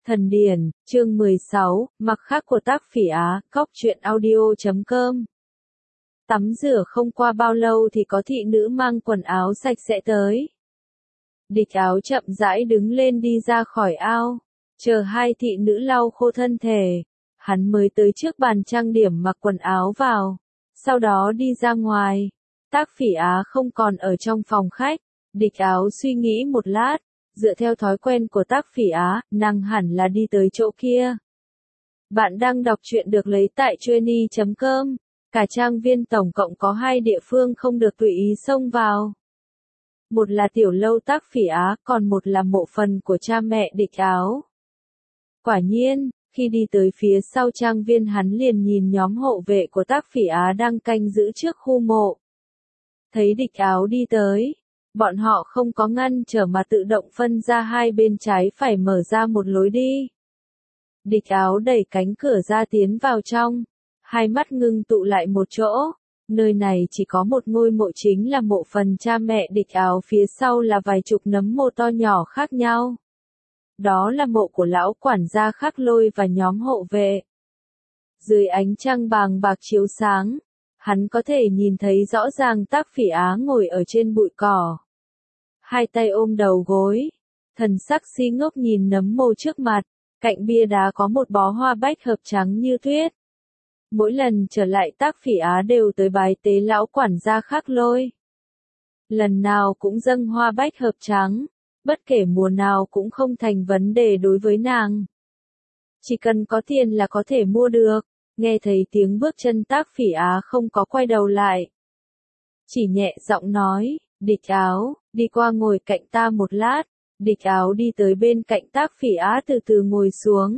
Thần điển, chương 16, mặc khắc của Tác Phỉ Á, cóc truyện audio.com. Tắm rửa không qua bao lâu thì có thị nữ mang quần áo sạch sẽ tới. Địch Áo chậm rãi đứng lên đi ra khỏi ao, chờ hai thị nữ lau khô thân thể. Hắn mới tới trước bàn trang điểm mặc quần áo vào, sau đó đi ra ngoài. Tác Phỉ Á không còn ở trong phòng khách. Địch Áo suy nghĩ một lát, dựa theo thói quen của Tác Phỉ Á, nàng hẳn là đi tới chỗ kia. Bạn đang đọc truyện được lấy tại Trueni.com. Cả trang viên tổng cộng có 2 địa phương không được tùy ý xông vào. Một là tiểu lâu Tác Phỉ Á, còn một là mộ phần của cha mẹ Địch Áo. Quả nhiên, khi đi tới phía sau trang viên hắn liền nhìn nhóm hộ vệ của Tác Phỉ Á đang canh giữ trước khu mộ. Thấy Địch Áo đi tới, bọn họ không có ngăn trở mà tự động phân ra hai bên trái phải mở ra một lối đi. Địch Áo đẩy cánh cửa ra tiến vào trong, hai mắt ngưng tụ lại một chỗ. Nơi này chỉ có một ngôi mộ chính là mộ phần cha mẹ Địch Áo, phía sau là vài chục nấm mộ to nhỏ khác nhau. Đó là mộ của lão quản gia Khắc Lôi và nhóm hộ vệ. Dưới ánh trăng bàng bạc chiếu sáng, hắn có thể nhìn thấy rõ ràng Tác Phỉ Á ngồi ở trên bụi cỏ. Hai tay ôm đầu gối, thần sắc si ngốc nhìn nấm mộ trước mặt, cạnh bia đá có một bó hoa bách hợp trắng như tuyết. Mỗi lần trở lại Tác Phỉ Á đều tới bái tế lão quản gia Khắc Lôi. Lần nào cũng dâng hoa bách hợp trắng, bất kể mùa nào cũng không thành vấn đề đối với nàng. Chỉ cần có tiền là có thể mua được. Nghe thấy tiếng bước chân Tác Phỉ Á không có quay đầu lại. Chỉ nhẹ giọng nói, Địch Áo, đi qua ngồi cạnh ta một lát. Địch Áo đi tới bên cạnh Tác Phỉ Á từ từ ngồi xuống.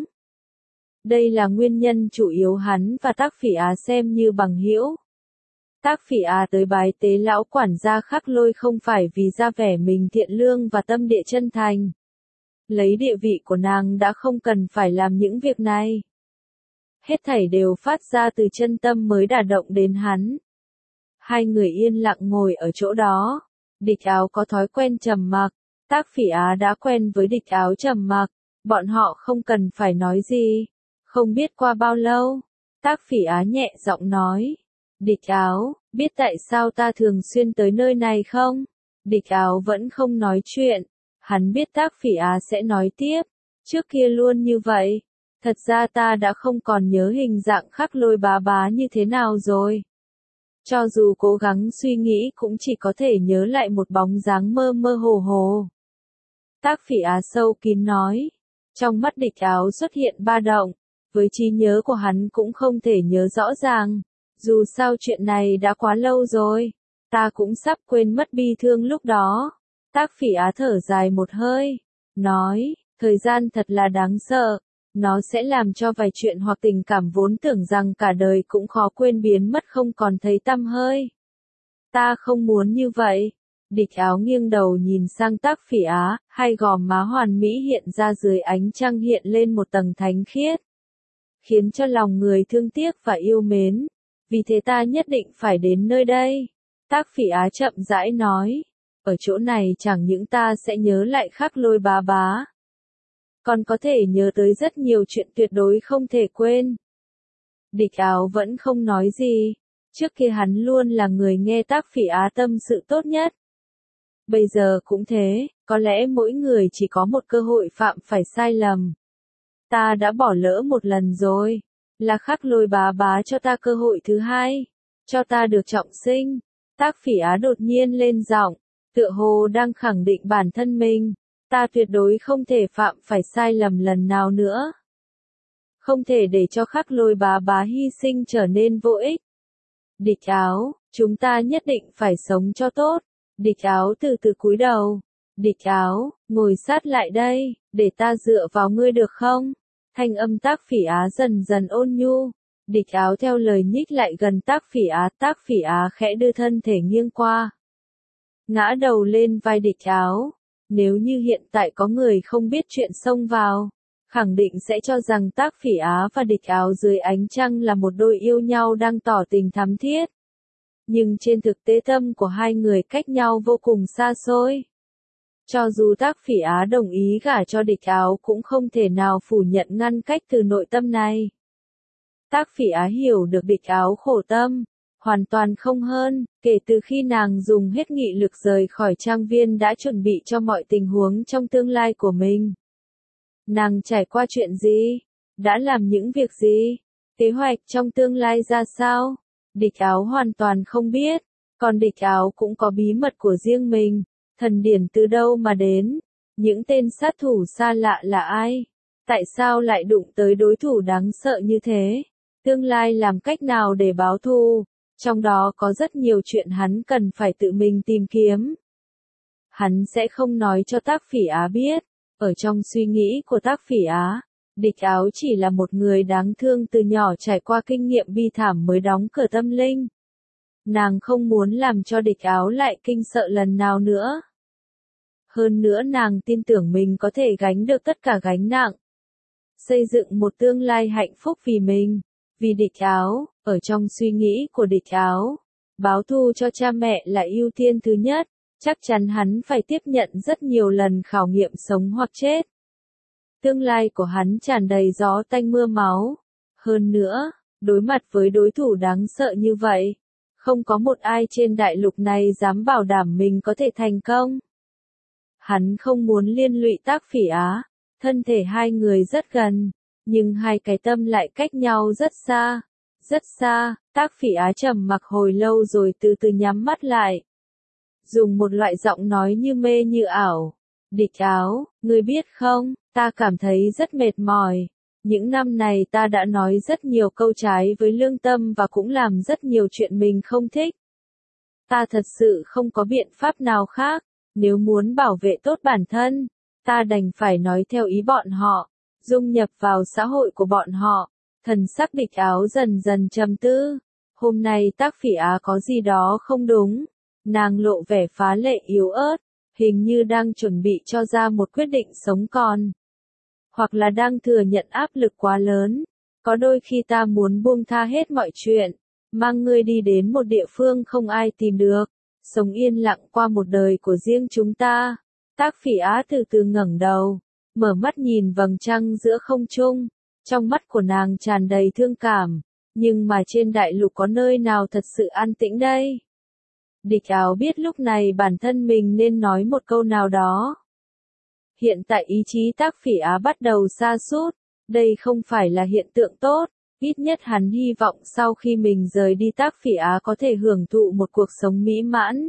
Đây là nguyên nhân chủ yếu hắn và Tác Phỉ Á xem như bằng hữu. Tác Phỉ Á tới bái tế lão quản gia Khắc Lôi không phải vì ra vẻ mình thiện lương và tâm địa chân thành. Lấy địa vị của nàng đã không cần phải làm những việc này. Hết thảy đều phát ra từ chân tâm mới đả động đến hắn. Hai người yên lặng ngồi ở chỗ đó. Địch Áo có thói quen trầm mặc, Tác Phỉ Á đã quen với Địch Áo trầm mặc, bọn họ không cần phải nói gì. Không biết qua bao lâu, Tác Phỉ Á nhẹ giọng nói, Địch Áo, biết tại sao ta thường xuyên tới nơi này không? Địch Áo vẫn không nói chuyện, hắn biết Tác Phỉ Á sẽ nói tiếp, trước kia luôn như vậy. Thật ra ta đã không còn nhớ hình dạng Khắc Lôi bá bá như thế nào rồi. Cho dù cố gắng suy nghĩ cũng chỉ có thể nhớ lại một bóng dáng mơ mơ hồ hồ. Tác Phỉ Á sâu kín nói. Trong mắt Địch Áo xuất hiện ba động. Với trí nhớ của hắn cũng không thể nhớ rõ ràng. Dù sao chuyện này đã quá lâu rồi. Ta cũng sắp quên mất bi thương lúc đó. Tác Phỉ Á thở dài một hơi. Nói, thời gian thật là đáng sợ. Nó sẽ làm cho vài chuyện hoặc tình cảm vốn tưởng rằng cả đời cũng khó quên biến mất không còn thấy tăm hơi. Ta không muốn như vậy. Địch Áo nghiêng đầu nhìn sang Tác Phỉ Á, hai gò má hoàn mỹ hiện ra dưới ánh trăng hiện lên một tầng thánh khiết. Khiến cho lòng người thương tiếc và yêu mến. Vì thế ta nhất định phải đến nơi đây. Tác Phỉ Á chậm rãi nói. Ở chỗ này chẳng những ta sẽ nhớ lại Khắc Lôi bá bá. Còn có thể nhớ tới rất nhiều chuyện tuyệt đối không thể quên. Địch Áo vẫn không nói gì. Trước kia hắn luôn là người nghe Tác Phỉ Á tâm sự tốt nhất. Bây giờ cũng thế, có lẽ mỗi người chỉ có một cơ hội phạm phải sai lầm. Ta đã bỏ lỡ một lần rồi. Là Khắc Lôi bá bá cho ta cơ hội thứ hai. Cho ta được trọng sinh. Tác Phỉ Á đột nhiên lên giọng, tựa hồ đang khẳng định bản thân mình. Ta tuyệt đối không thể phạm phải sai lầm lần nào nữa. Không thể để cho Khắc Lôi bá bá hy sinh trở nên vô ích. Địch Áo, chúng ta nhất định phải sống cho tốt. Địch Áo từ từ cúi đầu. Địch Áo, ngồi sát lại đây, để ta dựa vào ngươi được không? Thanh âm Tác Phỉ Á dần dần ôn nhu. Địch Áo theo lời nhích lại gần Tác Phỉ Á. Tác Phỉ Á khẽ đưa thân thể nghiêng qua. Ngã đầu lên vai Địch Áo. Nếu như hiện tại có người không biết chuyện xông vào, khẳng định sẽ cho rằng Tác Phỉ Á và Địch Áo dưới ánh trăng là một đôi yêu nhau đang tỏ tình thắm thiết. Nhưng trên thực tế tâm của hai người cách nhau vô cùng xa xôi. Cho dù Tác Phỉ Á đồng ý gả cho Địch Áo cũng không thể nào phủ nhận ngăn cách từ nội tâm này. Tác Phỉ Á hiểu được Địch Áo khổ tâm, hoàn toàn không hơn, kể từ khi nàng dùng hết nghị lực rời khỏi trang viên đã chuẩn bị cho mọi tình huống trong tương lai của mình. Nàng trải qua chuyện gì? Đã làm những việc gì? Kế hoạch trong tương lai ra sao? Địch Áo hoàn toàn không biết, còn Địch Áo cũng có bí mật của riêng mình. Thần điển từ đâu mà đến? Những tên sát thủ xa lạ là ai? Tại sao lại đụng tới đối thủ đáng sợ như thế? Tương lai làm cách nào để báo thù? Trong đó có rất nhiều chuyện hắn cần phải tự mình tìm kiếm. Hắn sẽ không nói cho Tác Phỉ Á biết. Ở trong suy nghĩ của Tác Phỉ Á, Địch Áo chỉ là một người đáng thương từ nhỏ trải qua kinh nghiệm bi thảm mới đóng cửa tâm linh. Nàng không muốn làm cho Địch Áo lại kinh sợ lần nào nữa. Hơn nữa nàng tin tưởng mình có thể gánh được tất cả gánh nặng. Xây dựng một tương lai hạnh phúc vì mình, vì Địch Áo, ở trong suy nghĩ của Địch Áo. Báo thù cho cha mẹ là ưu tiên thứ nhất, chắc chắn hắn phải tiếp nhận rất nhiều lần khảo nghiệm sống hoặc chết. Tương lai của hắn tràn đầy gió tanh mưa máu. Hơn nữa, đối mặt với đối thủ đáng sợ như vậy, không có một ai trên đại lục này dám bảo đảm mình có thể thành công. Hắn không muốn liên lụy Tác Phỉ Á, thân thể hai người rất gần, nhưng hai cái tâm lại cách nhau rất xa. Rất xa, Tác Phỉ Á trầm mặc hồi lâu rồi từ từ nhắm mắt lại. Dùng một loại giọng nói như mê như ảo. Địch Áo, ngươi biết không, ta cảm thấy rất mệt mỏi. Những năm này ta đã nói rất nhiều câu trái với lương tâm và cũng làm rất nhiều chuyện mình không thích. Ta thật sự không có biện pháp nào khác, nếu muốn bảo vệ tốt bản thân, ta đành phải nói theo ý bọn họ, dung nhập vào xã hội của bọn họ. Thần sắc Địch Áo dần dần trầm tư. Hôm nay Tác Phỉ Á có gì đó không đúng. Nàng lộ vẻ phá lệ yếu ớt, hình như đang chuẩn bị cho ra một quyết định sống còn. Hoặc là đang thừa nhận áp lực quá lớn. Có đôi khi ta muốn buông tha hết mọi chuyện, mang ngươi đi đến một địa phương không ai tìm được, sống yên lặng qua một đời của riêng chúng ta. Tác Phỉ Á từ từ ngẩng đầu, mở mắt nhìn vầng trăng giữa không trung. Trong mắt của nàng tràn đầy thương cảm, nhưng mà trên đại lục có nơi nào thật sự an tĩnh đây? Địch Áo biết lúc này bản thân mình nên nói một câu nào đó. Hiện tại ý chí Tác Phỉ Á bắt đầu sa sút, đây không phải là hiện tượng tốt, ít nhất hắn hy vọng sau khi mình rời đi Tác Phỉ Á có thể hưởng thụ một cuộc sống mỹ mãn.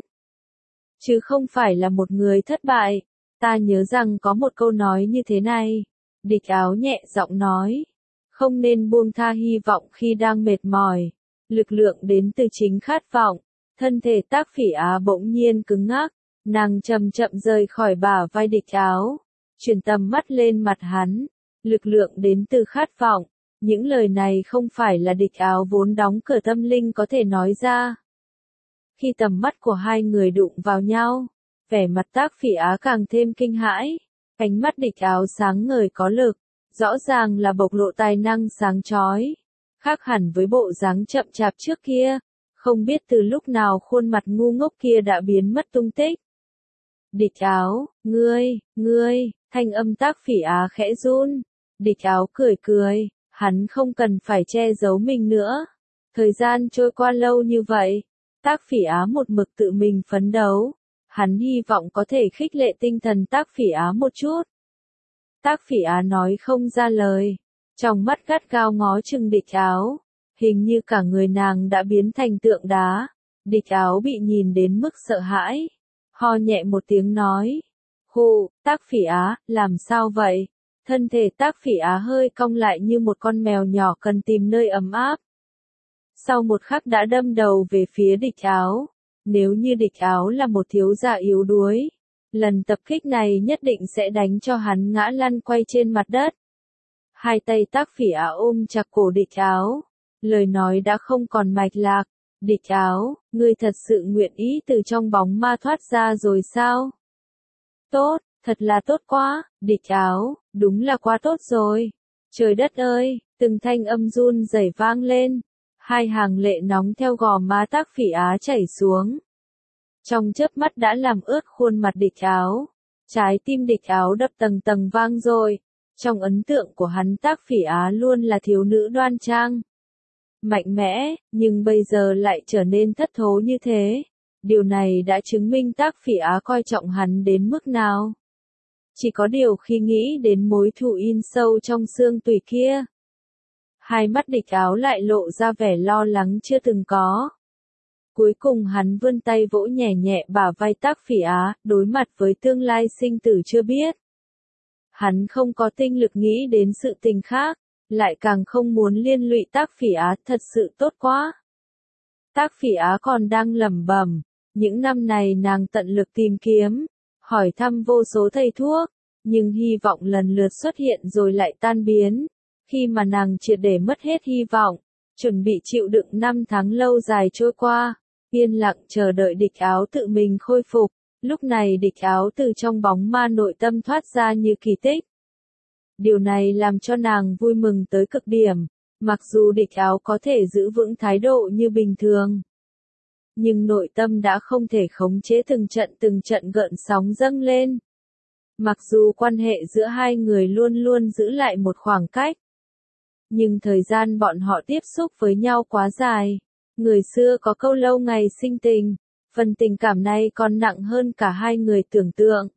Chứ không phải là một người thất bại. Ta nhớ rằng có một câu nói như thế này. Địch Áo nhẹ giọng nói. Không nên buông tha hy vọng khi đang mệt mỏi. Lực lượng đến từ chính khát vọng. Thân thể Tác Phỉ Á bỗng nhiên cứng ngắc. Nàng chậm chậm rời khỏi bả vai Địch Áo. Chuyển tầm mắt lên mặt hắn. Lực lượng đến từ khát vọng. Những lời này không phải là Địch Áo vốn đóng cửa tâm linh có thể nói ra. Khi tầm mắt của hai người đụng vào nhau, vẻ mặt Tác Phỉ Á càng thêm kinh hãi. Ánh mắt Địch Áo sáng ngời có lực, rõ ràng là bộc lộ tài năng sáng chói, khác hẳn với bộ dáng chậm chạp trước kia. Không biết từ lúc nào khuôn mặt ngu ngốc kia đã biến mất tung tích. Địch Áo, ngươi, thanh âm Tác Phỉ Á khẽ run. Địch Áo cười cười, hắn không cần phải che giấu mình nữa. Thời gian trôi qua lâu như vậy, Tác Phỉ Á một mực tự mình phấn đấu. Hắn hy vọng có thể khích lệ tinh thần Tác Phỉ Á một chút. Tác Phỉ Á nói không ra lời, trong mắt gắt gao ngó chừng Địch Áo, hình như cả người nàng đã biến thành tượng đá. Địch Áo bị nhìn đến mức sợ hãi, ho nhẹ một tiếng nói. Hù, Tác Phỉ Á, làm sao vậy? Thân thể Tác Phỉ Á hơi cong lại như một con mèo nhỏ cần tìm nơi ấm áp. Sau một khắc đã đâm đầu về phía Địch Áo. Nếu như Địch Áo là một thiếu gia yếu đuối, lần tập kích này nhất định sẽ đánh cho hắn ngã lăn quay trên mặt đất. Hai tay Tác Phỉ Á ôm chặt cổ Địch Áo, lời nói đã không còn mạch lạc. Địch Áo, ngươi thật sự nguyện ý từ trong bóng ma thoát ra rồi sao? Tốt, thật là tốt quá. Địch Áo, đúng là quá tốt rồi. Trời đất ơi, từng thanh âm run rẩy vang lên. Hai hàng lệ nóng theo gò má Tác Phỉ Á chảy xuống. Trong chớp mắt đã làm ướt khuôn mặt Địch Áo. Trái tim Địch Áo đập tầng tầng vang rồi. Trong ấn tượng của hắn Tác Phỉ Á luôn là thiếu nữ đoan trang, mạnh mẽ, nhưng bây giờ lại trở nên thất thố như thế. Điều này đã chứng minh Tác Phỉ Á coi trọng hắn đến mức nào. Chỉ có điều khi nghĩ đến mối thù in sâu trong xương tủy kia, hai mắt Địch Áo lại lộ ra vẻ lo lắng chưa từng có. Cuối cùng hắn vươn tay vỗ nhẹ nhẹ bả vai Tác Phỉ Á, đối mặt với tương lai sinh tử chưa biết. Hắn không có tinh lực nghĩ đến sự tình khác, lại càng không muốn liên lụy Tác Phỉ Á, thật sự tốt quá. Tác Phỉ Á còn đang lẩm bẩm, những năm này nàng tận lực tìm kiếm, hỏi thăm vô số thầy thuốc, nhưng hy vọng lần lượt xuất hiện rồi lại tan biến. Khi mà nàng triệt để mất hết hy vọng, chuẩn bị chịu đựng năm tháng lâu dài trôi qua, yên lặng chờ đợi Địch Áo tự mình khôi phục. Lúc này Địch Áo từ trong bóng ma nội tâm thoát ra như kỳ tích. Điều này làm cho nàng vui mừng tới cực điểm, mặc dù Địch Áo có thể giữ vững thái độ như bình thường, nhưng nội tâm đã không thể khống chế từng trận gợn sóng dâng lên. Mặc dù quan hệ giữa hai người luôn luôn giữ lại một khoảng cách, nhưng thời gian bọn họ tiếp xúc với nhau quá dài. Người xưa có câu lâu ngày sinh tình, phần tình cảm này còn nặng hơn cả hai người tưởng tượng.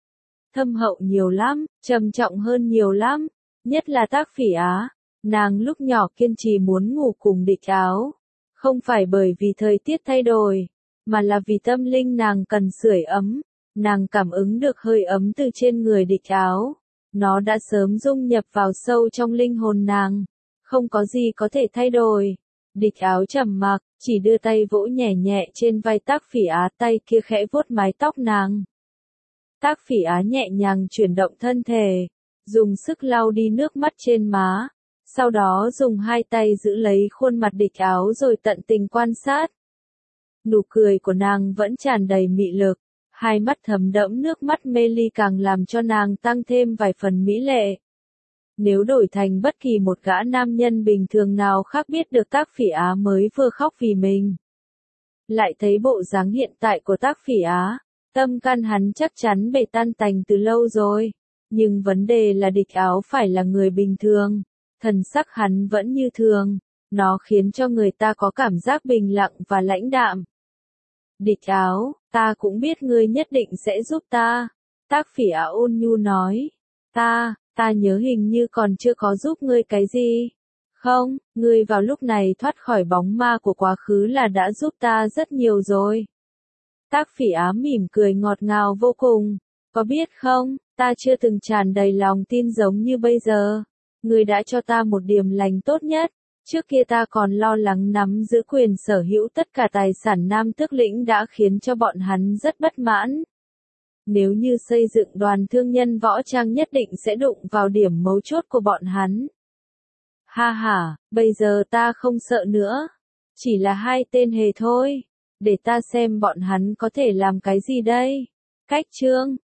Thâm hậu nhiều lắm, trầm trọng hơn nhiều lắm, nhất là Tác Phỉ Á. Nàng lúc nhỏ kiên trì muốn ngủ cùng Địch Áo, không phải bởi vì thời tiết thay đổi, mà là vì tâm linh nàng cần sưởi ấm. Nàng cảm ứng được hơi ấm từ trên người Địch Áo, nó đã sớm dung nhập vào sâu trong linh hồn nàng, không có gì có thể thay đổi. Địch Áo trầm mặc, chỉ đưa tay vỗ nhẹ nhẹ trên vai Tác Phỉ Á, tay kia khẽ vuốt mái tóc nàng. Tác Phỉ Á nhẹ nhàng chuyển động thân thể, dùng sức lau đi nước mắt trên má, sau đó dùng hai tay giữ lấy khuôn mặt Địch Áo rồi tận tình quan sát. Nụ cười của nàng vẫn tràn đầy mị lực, hai mắt thấm đẫm nước mắt mê ly càng làm cho nàng tăng thêm vài phần mỹ lệ. Nếu đổi thành bất kỳ một gã nam nhân bình thường nào khác biết được Tác Phỉ Á mới vừa khóc vì mình, lại thấy bộ dáng hiện tại của Tác Phỉ Á, tâm can hắn chắc chắn bể tan tành từ lâu rồi. Nhưng vấn đề là Địch Áo phải là người bình thường, thần sắc hắn vẫn như thường, nó khiến cho người ta có cảm giác bình lặng và lãnh đạm. Địch Áo, ta cũng biết ngươi nhất định sẽ giúp ta. Tác Phỉ Á ôn nhu nói. Ta nhớ hình như còn chưa có giúp ngươi cái gì. Không, ngươi vào lúc này thoát khỏi bóng ma của quá khứ là đã giúp ta rất nhiều rồi. Tác Phỉ Á mỉm cười ngọt ngào vô cùng. Có biết không, ta chưa từng tràn đầy lòng tin giống như bây giờ. Ngươi đã cho ta một điểm lành tốt nhất. Trước kia ta còn lo lắng nắm giữ quyền sở hữu tất cả tài sản Nam Tước Lĩnh đã khiến cho bọn hắn rất bất mãn. Nếu như xây dựng đoàn thương nhân võ trang nhất định sẽ đụng vào điểm mấu chốt của bọn hắn. Ha ha, bây giờ ta không sợ nữa. Chỉ là hai tên hề thôi. Để ta xem bọn hắn có thể làm cái gì đây. Cách chương